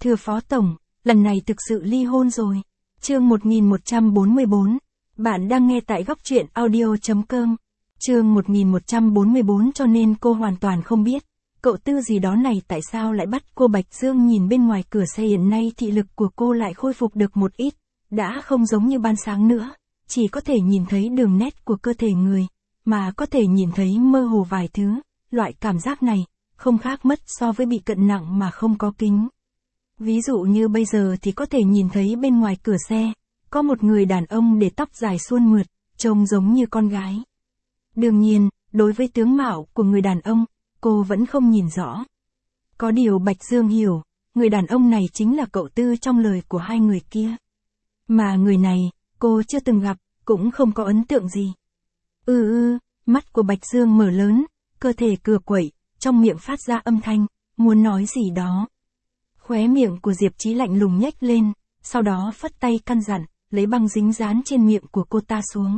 Thưa Phó Tổng, lần này thực sự ly hôn rồi. Chương 1144. Bạn đang nghe tại góc truyện audio.com. Chương 1144 cho nên cô hoàn toàn không biết. Cậu Tư gì đó này tại sao lại bắt cô Bạch Dương nhìn bên ngoài cửa xe, hiện nay thị lực của cô lại khôi phục được một ít. Đã không giống như ban sáng nữa. Chỉ có thể nhìn thấy đường nét của cơ thể người. Mà có thể nhìn thấy mơ hồ vài thứ. Loại cảm giác này, không khác mất so với bị cận nặng mà không có kính. Ví dụ như bây giờ thì có thể nhìn thấy bên ngoài cửa xe, có một người đàn ông để tóc dài suôn mượt, trông giống như con gái. Đương nhiên, đối với tướng mạo của người đàn ông, cô vẫn không nhìn rõ. Có điều Bạch Dương hiểu, người đàn ông này chính là cậu Tư trong lời của hai người kia. Mà người này, cô chưa từng gặp, cũng không có ấn tượng gì. Mắt của Bạch Dương mở lớn, cơ thể cựa quậy, trong miệng phát ra âm thanh, muốn nói gì đó. Khóe miệng của Diệp Chí lạnh lùng nhếch lên, sau đó phất tay căn dặn, lấy băng dính dán trên miệng của cô ta xuống.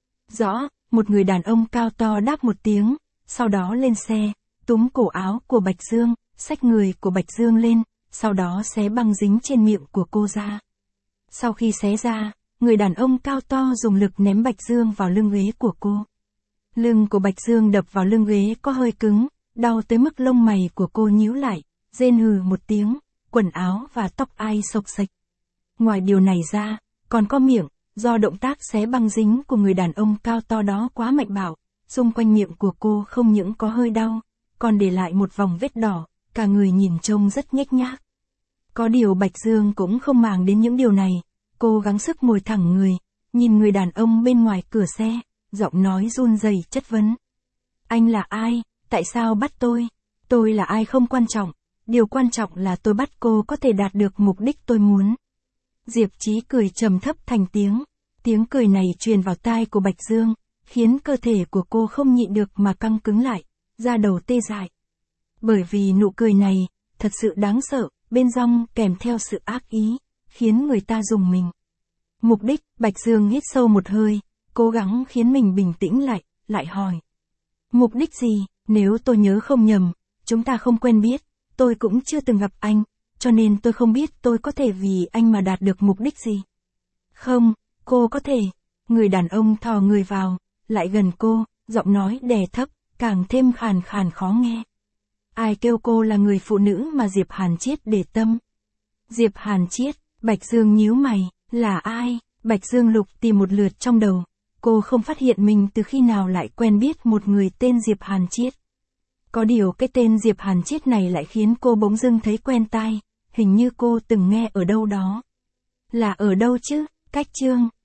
Rõ, một người đàn ông cao to đáp một tiếng, sau đó lên xe, túm cổ áo của Bạch Dương, xách người của Bạch Dương lên, sau đó xé băng dính trên miệng của cô ra. Sau khi xé ra, người đàn ông cao to dùng lực ném Bạch Dương vào lưng ghế của cô. Lưng của Bạch Dương đập vào lưng ghế có hơi cứng, đau tới mức lông mày của cô nhíu lại, rên hừ một tiếng, quần áo và tóc ai xộc xệch. Ngoài điều này ra, còn có miệng, do động tác xé băng dính của người đàn ông cao to đó quá mạnh bạo, xung quanh miệng của cô không những có hơi đau, còn để lại một vòng vết đỏ, cả người nhìn trông rất nhếch nhác. Có điều Bạch Dương cũng không màng đến những điều này, cô gắng sức ngồi thẳng người, nhìn người đàn ông bên ngoài cửa xe, giọng nói run rẩy chất vấn. Anh là ai? Tại sao bắt tôi? Tôi là ai không quan trọng, điều quan trọng là tôi bắt cô có thể đạt được mục đích tôi muốn. Diệp Chí cười trầm thấp thành tiếng. Tiếng cười này truyền vào tai của Bạch Dương, khiến cơ thể của cô không nhịn được mà căng cứng lại, da đầu tê dại. Bởi vì nụ cười này, thật sự đáng sợ, bên trong kèm theo sự ác ý, khiến người ta rùng mình. Mục đích, Bạch Dương hít sâu một hơi, cố gắng khiến mình bình tĩnh lại hỏi. Mục đích gì? Nếu tôi nhớ không nhầm, chúng ta không quen biết, tôi cũng chưa từng gặp anh, cho nên tôi không biết tôi có thể vì anh mà đạt được mục đích gì. Không, cô có thể. Người đàn ông thò người vào, lại gần cô, giọng nói đè thấp, càng thêm khàn khàn khó nghe. Ai kêu cô là người phụ nữ mà Diệp Hàn Chiết để tâm? Diệp Hàn Chiết, Bạch Dương nhíu mày, là ai? Bạch Dương lục tìm một lượt trong đầu. Cô không phát hiện mình từ khi nào lại quen biết một người tên Diệp Hàn Chiết. Có điều cái tên Diệp Hàn Chiết này lại khiến cô bỗng dưng thấy quen tai, hình như cô từng nghe ở đâu đó. Là ở đâu chứ? Cách Chương.